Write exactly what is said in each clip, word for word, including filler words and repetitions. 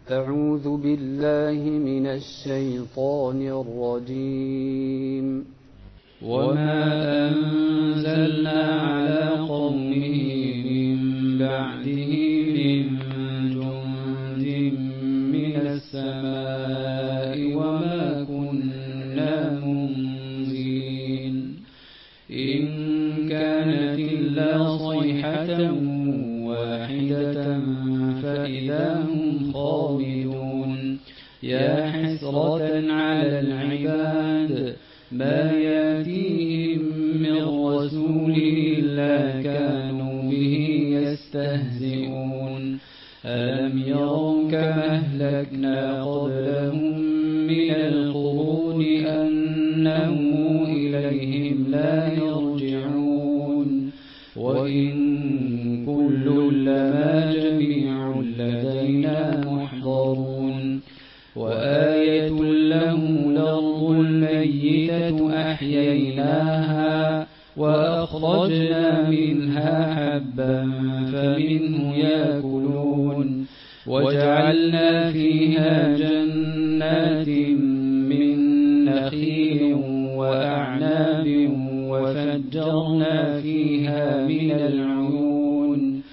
أعوذ بالله من الشيطان الرجيم. وما أنزلنا على قومه من بعده من جند من السماء وما كنا منزلين إن كانت إلا صيحة واحدة فإذا هم خامدون يا حسرة على العباد ما يأتيهم من رسول إلا كانوا به يستهزئون ألم يروا كما أهلكنا قبلهم من القرون أنهم إليهم لا يرجعون وإن كل لما جميع لدينا محضرون وآية لهم الأرض الميتة أحييناها وأخرجنا منها حبا فمنه يأكلون وجعلنا فيها جنات من نخيل وأعناب وفجرنا فيها من العيون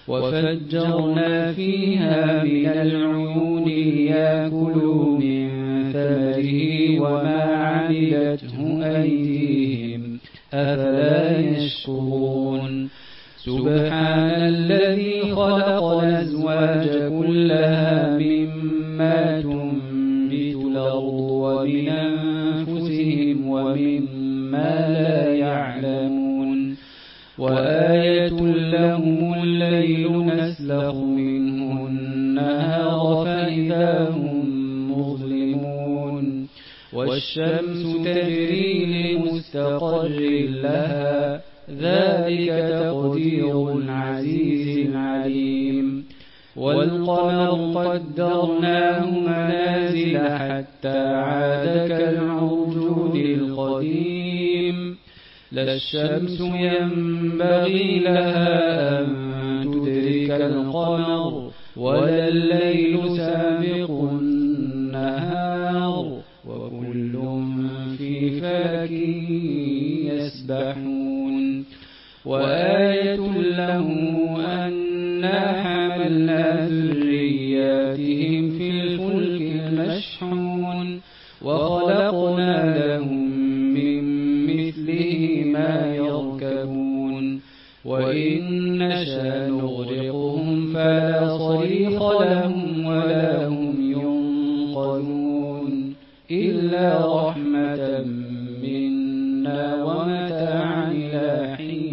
وفجرنا فيها من العيون ليأكلوا من ثمره وما عملته أيديهم أفلا يشكرون سبحان الذي خلق الأزواج كلها مما تنبت الأرض ومن أنفسهم ومما لا يعلمون وآية لهم الليل نسلخ منه النهار فإذا هم مظلمون والشمس تجري لمستقر لها ذلك تقدير العزيز العليم والقمر قدرناه منازل حتى عاد كالعرجون القديم لا الشمس ينبغي لها أن تدرك القمر ولا الليل سابق النهار وكل في فلك يسبحون وآية له أنا حملنا ذرياتهم في الفلك المشحون وخلقنا لهم من مثله ما يركبون وإن نشأ نغرقهم فلا صريخ لهم ولا هم ينقذون إلا رحمة منا ومتاعا إلى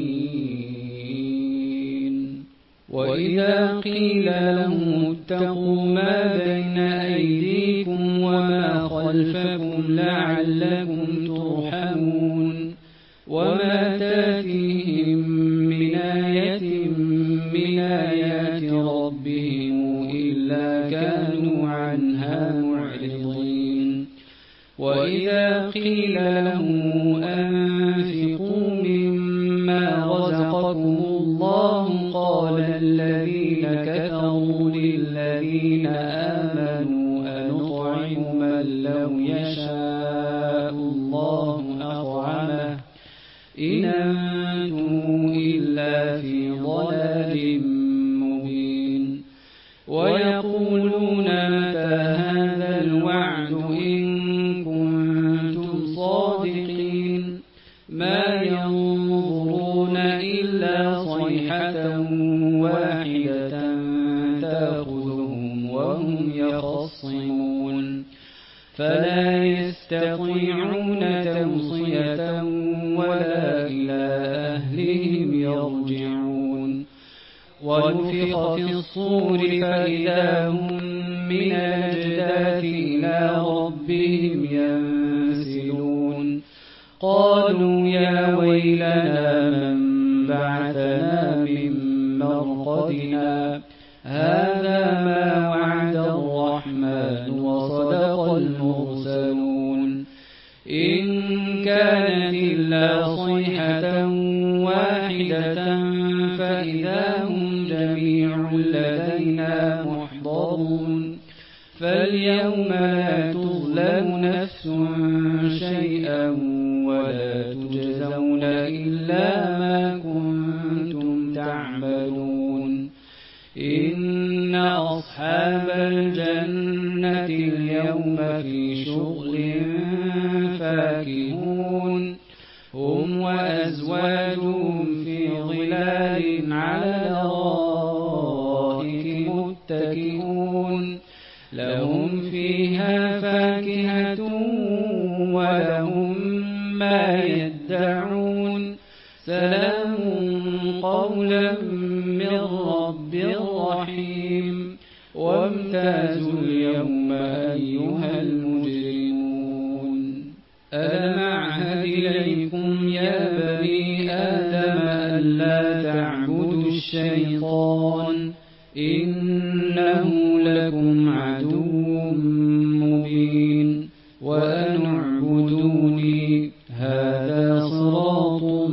حين وإذا قيل لهم اتقوا ما بين أيديكم وما خلفكم لعلكم ترحمون وما تاتيهم من آية من آيات ربهم إلا كانوا عنها معرضين وإذا قيل لهم أنفقوا مما رزقكم الله قال الذين كفروا للذين آمنوا أنطعم من لو يشاء الله أطعمه إن أنتم إلا في ضلال مبين ويقولون متى هذا الوعد إن كنتم صادقين ما ينظرون إلا صيحة واحدة تأخذهم وهم يخصمون فلا يستطيعون توصية ولا إلى أهلهم يرجعون ونفخ في الصور فإذا هم من الأجداث إلى ربهم ينسلون قالوا يا ويلنا من بعثنا من مرقدنا هذا ما وعد الرحمن وصدق المرسلون إن كانت إلا صيحة واحدة فإذا هم جميع لدينا محضرون فاليوم لا تظلم نفس شيئا ولا تجزون إلا ما كنتم تعملون. إن أصحاب الجنة اليوم في شغل فاكهون هم وأزواجهم في ظلال على الأرائك متكئون لهم فيها فاكهة ولهم ما يدعون سلام قولا من رب رحيم. وامتازوا اليوم أيها المجرمون ألم أعهد إليكم يا بني آدم ألا تعبدوا الشيطان إنه لكم عدو مبين وأن اعبدوني هذا صراط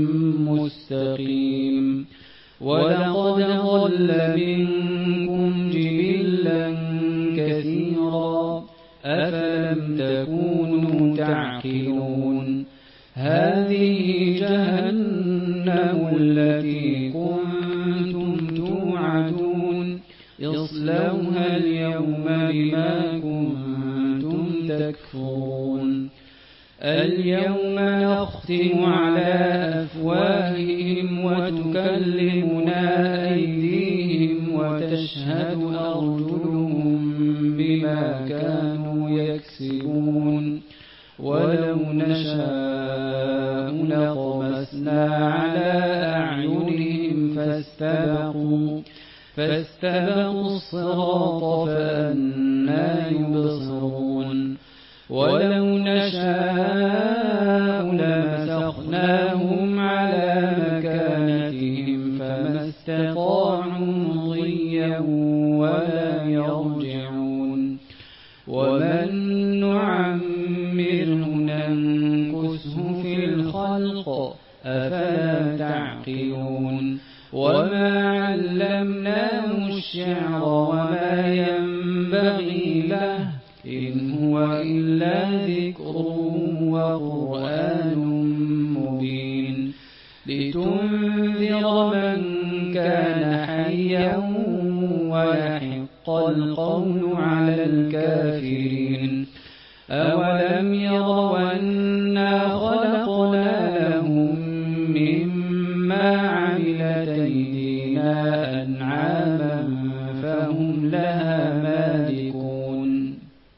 مستقيم. ولقد ضل منكم جبلا كثيرا أفلم تكونوا تعقلون. هذه جهنم التي كنتم توعدون اصلوها اليوم بما كنتم تكفرون. اليوم نختم على أفواههم وتكلمنا أيديهم وتشهد أرجلهم بما كانوا يكسبون. ولو نشاء لطمسنا على أعينهم فاستبقوا فاستبقوا الصراط فأنى يبصرون. ولو نشاء لمسخناهم على مكانتهم فما استطاعوا مضيا ولا يرجعون. ومن نعمره ننكسه في الخلق أفلا تعقلون. وما علمناه الشعر وما ينبغي له إن هو إلا ذكر وقرآن مبين لتنذر من كان حيا ويحق القول على الكافرين. أولم يروا أنا خلقنا لهم مما عملت أيدينا أنعاما فهم لها مالكون.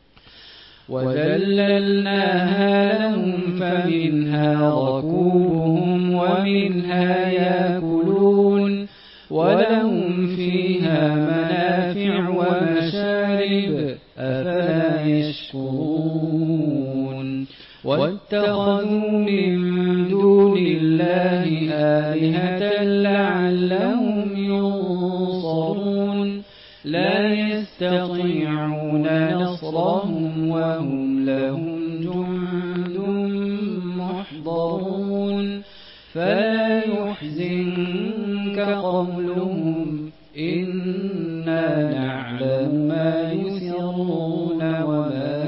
وذللناها لهم فمنها ركوبهم ومنها يأكلون ولهم فيها منافع ومشارب أفلا يشكرون. واتخذوا من دون الله آلهة لعلهم ينصرون لا يستطيعون نصرهم وهم لهم جند محضرون. فلا يحزنك قولهم إنا نعلم ما يسرون وما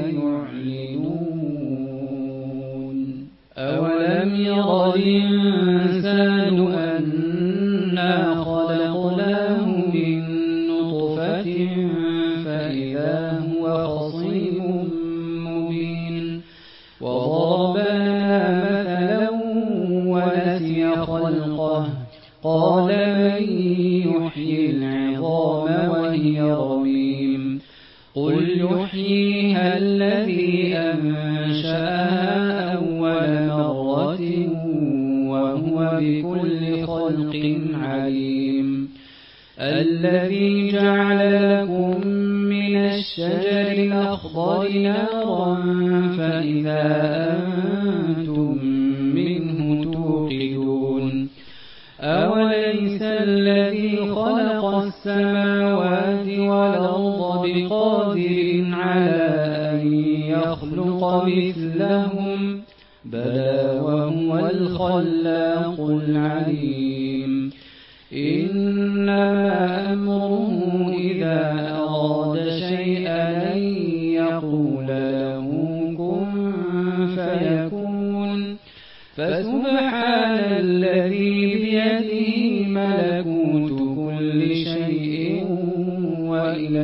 يعلنون. أولم ير الإنسان أنا خلقناه من نطفة فإذا هو خصيم مبين. وضربنا مثلا ونسي خلقه قال من يحيي العظام وهي رميم. قل يحييها الذي أنشأها أول مرة وهو بكل خلق عليم. الذي جعل لكم من الشجر الأخضر نارا فإذا أنتم منه توقدون. أوليس الذي خلق السماوات والأرض بقادر على أن يخلق مثلهم بلى وهو الخلاق العليم. إنما أمره إذا أراد شيئا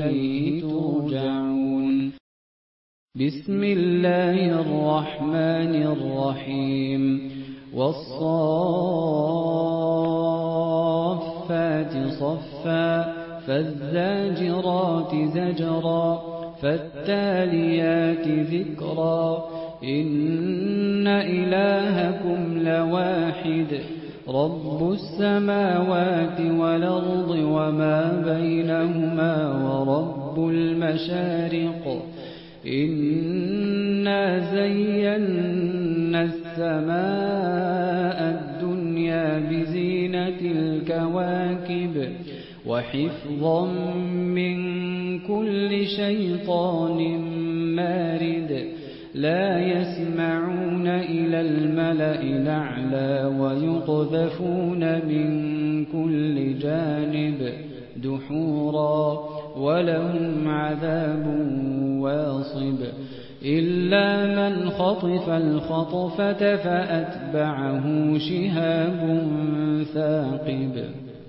وإليه ترجعون. بسم الله الرحمن الرحيم. والصافات صفا فالزاجرات زجرا فالتاليات ذكرا إن إلهكم لواحد رب السماوات والأرض وما بينهما ورب المشارق إنا زينا السماء الدنيا بزينة الكواكب وحفظا من كل شيطان مارد لا يسمعون إلى الملأ الأعلى ويقذفون من كل جانب دحورا ولهم عذاب واصب إلا من خطف الخطفة فأتبعه شهاب ثاقب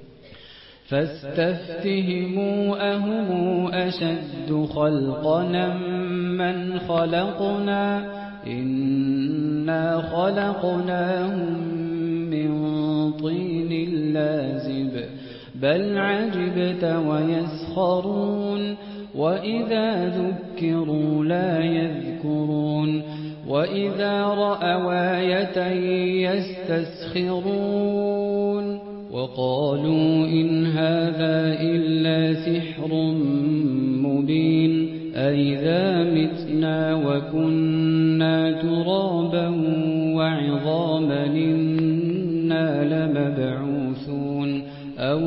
فاستفتهموا أهم أشد خلقنا من خلقنا إنا خلقناهم من طين لازب بل عجبت ويسخرون وإذا ذكروا لا يذكرون وإذا رأوا آية يستسخرون وقالوا إن هذا إلا سحر مبين أئذا متنا وكنا ترابا وعظاما إنا لمبعوثون أو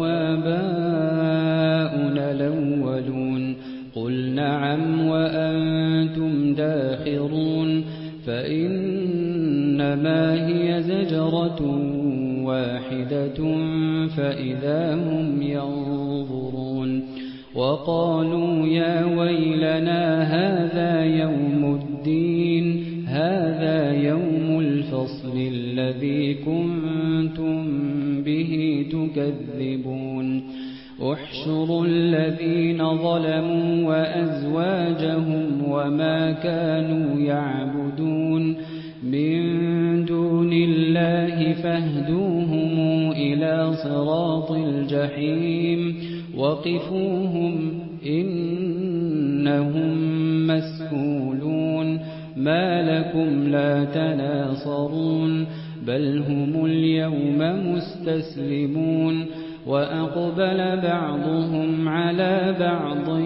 آباؤنا الأولون قل نعم وأنتم داخرون فإنما هي زجرة واحدة فإذا هم ينظرون وقالوا يا ويلنا هذا يوم الدين هذا يوم الفصل الذي كنتم به تكذبون احشروا الذين ظلموا وأزواجهم وما كانوا يعبدون من دون الله فاهدوهم إلى صراط الجحيم وقفوهم إنهم مسؤولون ما لكم لا تناصرون بل هم اليوم مستسلمون وأقبل بعضهم على بعض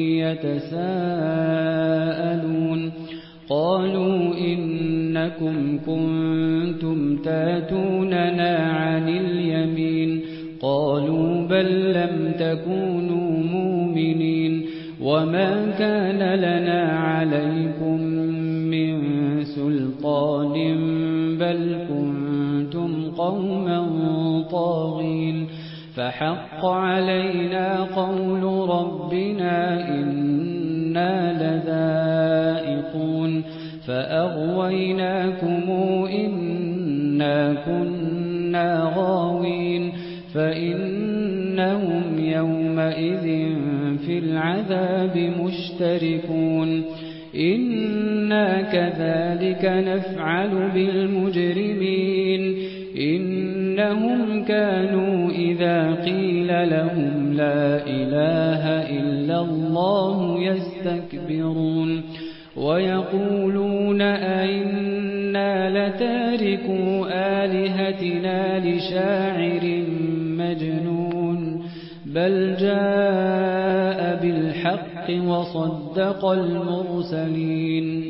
يتساءلون قالوا إنكم كنتم تاتوننا عن اليمين قالوا بل لم تكونوا مؤمنين وما كان لنا عليكم من سلطان بل كنتم قوما طاغين فحق علينا قول ربنا إنا لذائقون فأغويناكم إنا كنا غاوين فإنهم يومئذ في العذاب مشتركون إنا كذلك نفعل بالمجرمين إنهم كانوا إذا قيل لهم لا إله إلا الله يستكبرون ويقولون أئنا لتاركو آلهتنا لشاعر مجنون بل جاء بالحق وصدق المرسلين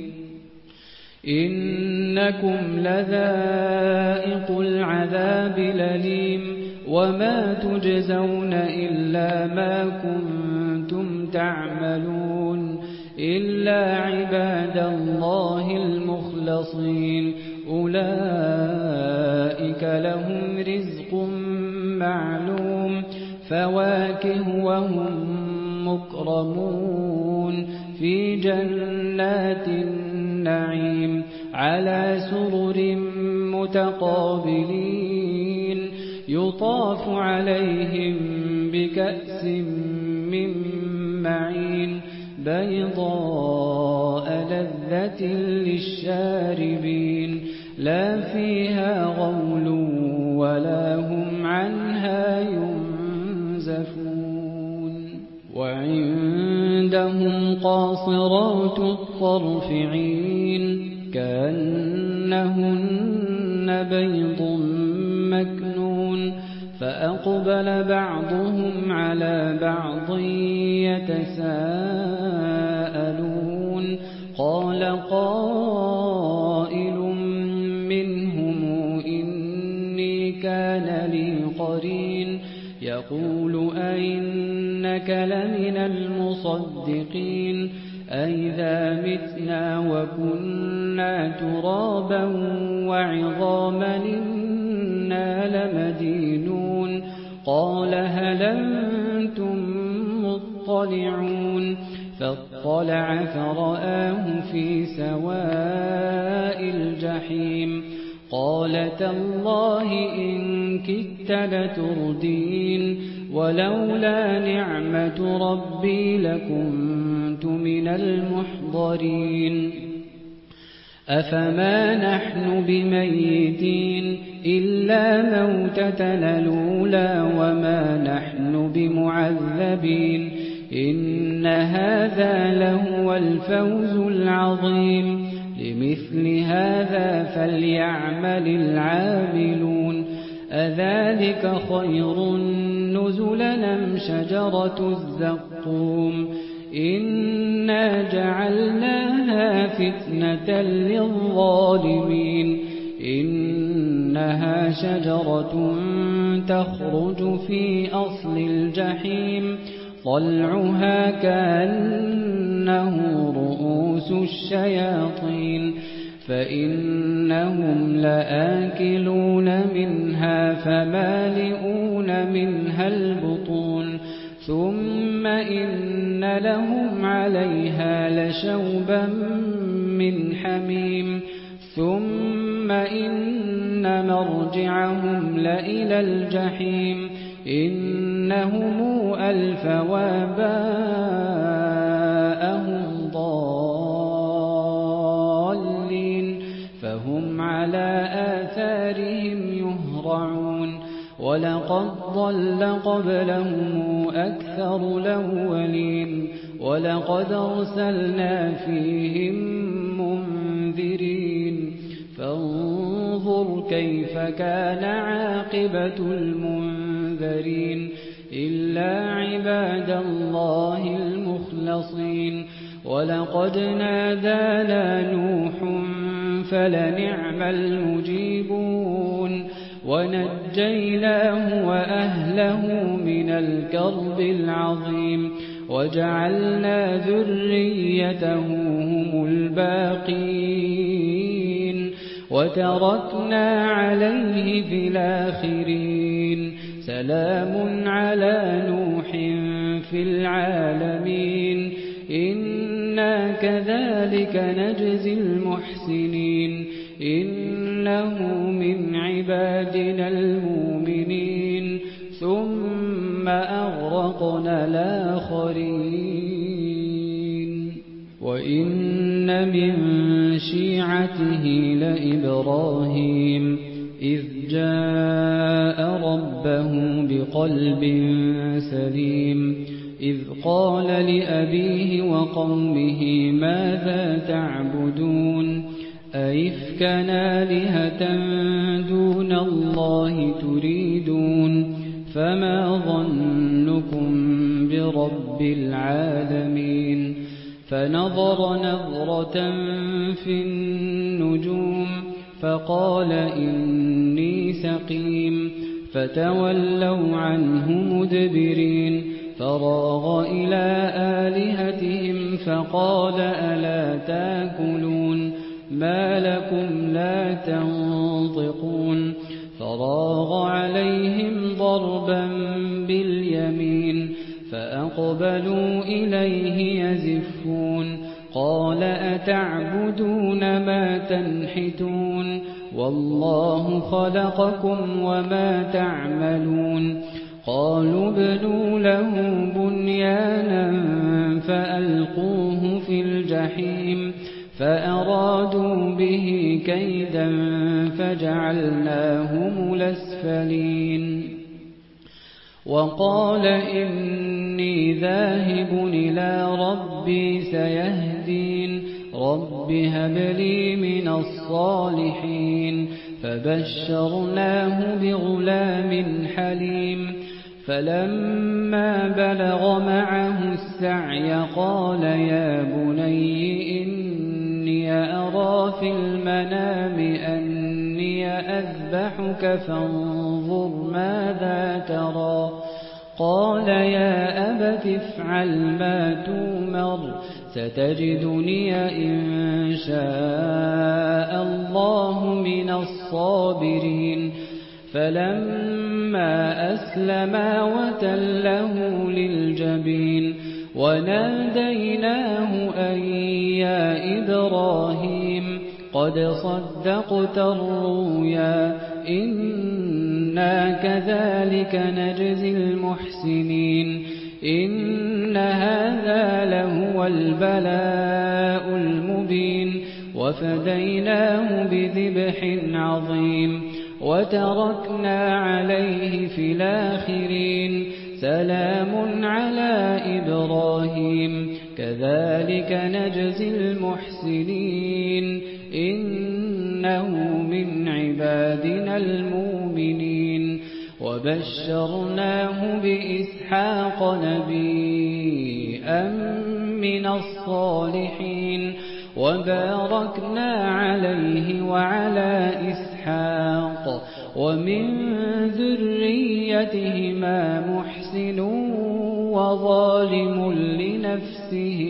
إنكم لذائق العذاب الأليم وما تجزون إلا ما كنتم تعملون إلا عباد الله المخلصين أولئك لهم رزق معلوم فواكه وهم مكرمون في جنات النعيم على سرر متقابلين يطاف عليهم بكأس من معين بيضاء لذة للشاربين لا فيها غول ولا هم عنها ينزفون وعندهم قاصرات الطرف عين كأنهن بيض مكنون فأقبل بعضهم على بعض يتساءلون قال قائل منهم إني كان لي قرين يقول أئنك لمن المصدقين أئذا متنا وكنا ترابا وعظاما إنا لمدينون قال هل أنتم مطلعون فاطلع فرآه في سواء الجحيم قال تالله إن كدت لتردين ولولا نعمة ربي لكنت من المحضرين أفما نحن بميتين إلا موتتنا الأولى وما نحن بمعذبين إن هذا لهو الفوز العظيم لمثل هذا فليعمل العاملون أذلك خير نزلا أم شجرة الزقوم إنا جعلناها فتنة للظالمين إنها شجرة تخرج في أصل الجحيم طلعها كأنه رؤوس الشياطين فإنهم لآكلون منها فمالئون منها البطون ثم إن لهم عليها لشوبا من حميم ثم إن مرجعهم لإلى الجحيم إنهم ألفوا آباءهم ضالين فهم على آثارهم يهرعون ولقد ضل قبلهم أكثر الأولين ولقد أرسلنا فيهم منذرين فانظر كيف كان عاقبة المنذرين إلا عباد الله المخلصين ولقد نادانا نوح فلنعم المجيبون ونجيناه وأهله من الكرب العظيم وجعلنا ذريته هم الباقين وتركنا عليه في الآخرين سلام على نوح في العالمين إنا كذلك نجزي المحسنين إنه من عبادنا المؤمنين ثم أغرقنا الآخرين وإن من شيعته لإبراهيم إذ جاء ربه بقلب سليم إذ قال لأبيه وقومه ماذا تعبدون أئفكا آلهة دون الله تريدون فما ظنكم برب العالمين فنظر نظرة في النجوم فقال إني سقيم فتولوا عنه مدبرين فراغ إلى آلهتهم فقال ألا تاكلون ما لكم لا تنطقون فراغ عليهم ضربا باليمين فأقبلوا إليه يزفون قال أتعبدون ما تنحتون والله خلقكم وما تعملون قالوا ابنوا له بنيانا فألقوه في الجحيم فأرادوا به كيدا فجعلناهم الأسفلين وقال إني ذاهب إلى ربي سيهدين رب هب لي من الصالحين فبشرناه بغلام حليم فلما بلغ معه السعي قال يا بني إني أرى في المنام أني أذبحك فانظر ماذا ترى قال يا أبت افعل ما تؤمر ستجدني إن شاء الله من الصابرين فلما أسلما وتله للجبين وناديناه أن يا إبراهيم قد صدقت الرؤيا إنا كذلك نجزي المحسنين إن هذا لهو البلاء المبين وفديناه بذبح عظيم وتركنا عليه في الآخرين سلام على إبراهيم كذلك نجزي المحسنين إنه من عبادنا المؤمنين وبشرناه بإسحاق نبيا من الصالحين وباركنا عليه وعلى إسحاق ومن ذريتهما محسن وظالم لنفسه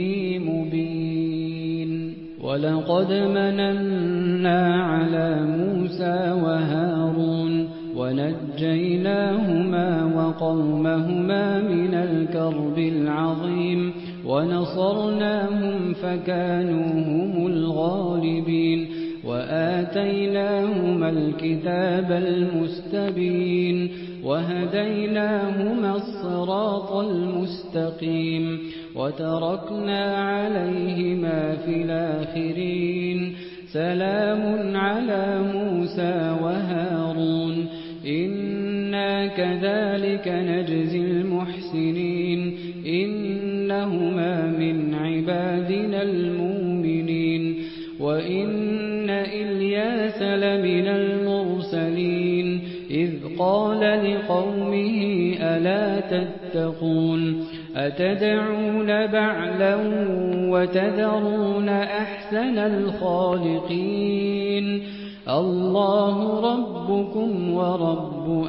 مبين ولقد مننا على موسى وهارون ونجيناهما وقومهما من الكرب العظيم ونصرناهم فكانوا هم الغالبين وآتيناهما الكتاب المستبين وهديناهما الصراط المستقيم وتركنا عليهما في الآخرين سلام على موسى وهارون إنا كذلك نجزي المحسنين إنهما من عبادنا المؤمنين وإن إلياس لمن المرسلين إذ قال لقومه ألا تتقون أتدعون بعلا وتذرون أحسن الخالقين الله ربكم ورب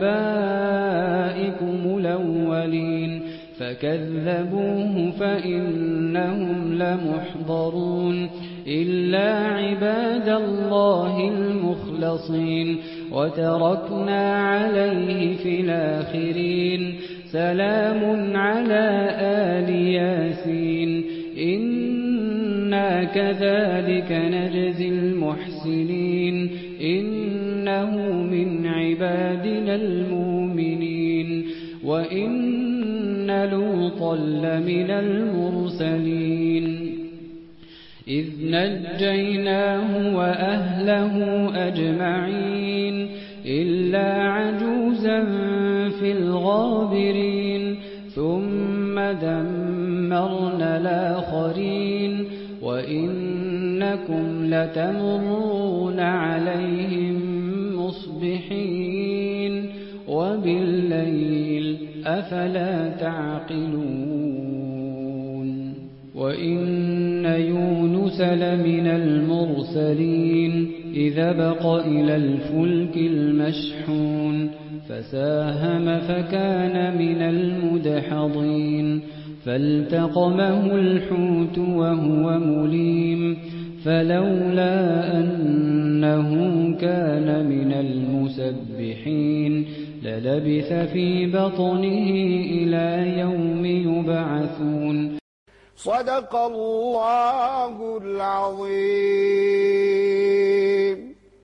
آبائكم الأولين فكذبوه فإنهم لمحضرون إلا عباد الله المخلصين وتركنا عليه في الآخرين سلام على آل ياسين إنا كذلك نجزي المحسنين إنه من عبادنا المؤمنين وإن لوطا لمن المرسلين إذ نجيناه وأهله أجمعين إلا عجوزا في الغابرين ثم دمرنا الآخرين وإنكم لتمرون عليهم مصبحين وبالليل أفلا تعقلون وإن يونس لمن المرسلين إذا بق إلى الفلك المشحون فساهم فكان من المدحضين فالتقمه الحوت وهو مليم فلولا أنه كان من المسبحين للبث في بطنه إلى يوم يبعثون. صدق الله العظيم.